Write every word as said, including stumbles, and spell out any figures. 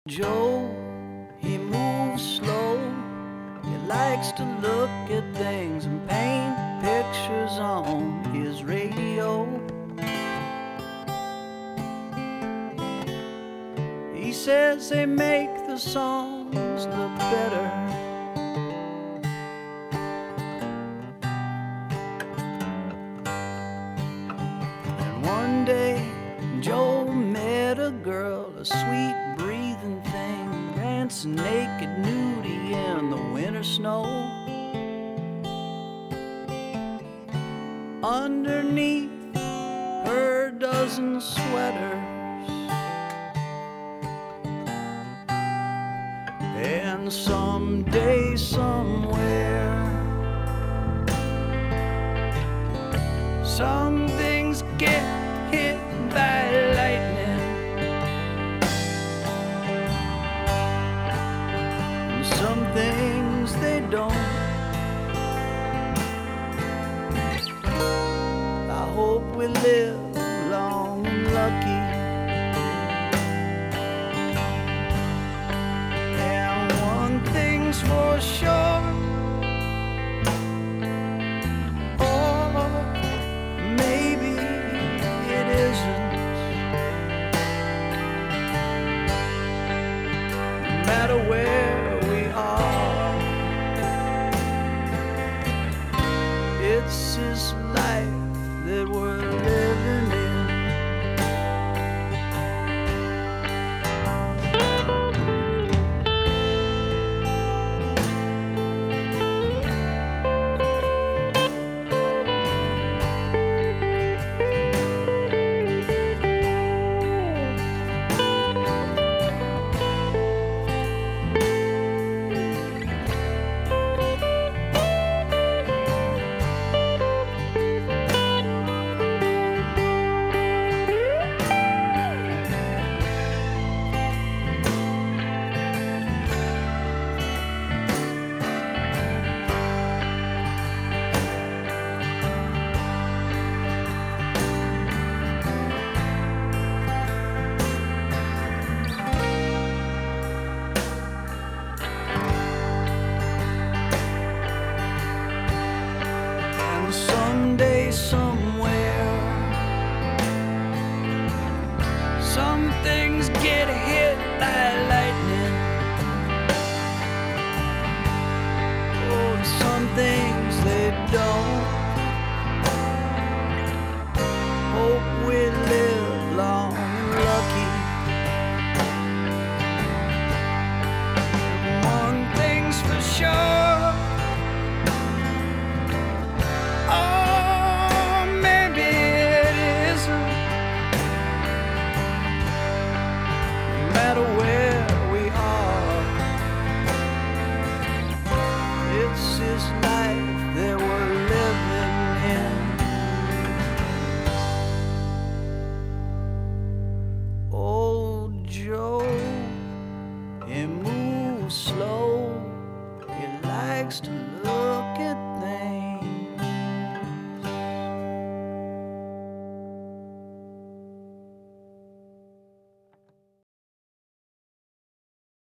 Joe, he moves slow. He likes to look at things and paint pictures on his radio. He says they make the songs look better. And one day Joe met a girl, a sweet breathing thing, dancing naked nudie in the winter snow. Underneath her dozen sweaters, and someday, somewhere, some things get hit by lightning, and some things they don't. I hope we live long and lucky, and one thing's for sure, or maybe it isn't. No matter where we are, it's this life that we're living in. Someday, somewhere, some things get hit by lightning. Oh, some things they don't. Hope we live long and lucky. One thing's for sure. No matter where we are, it's this life that we're living in. Old Joe, he moves slow. He likes to look at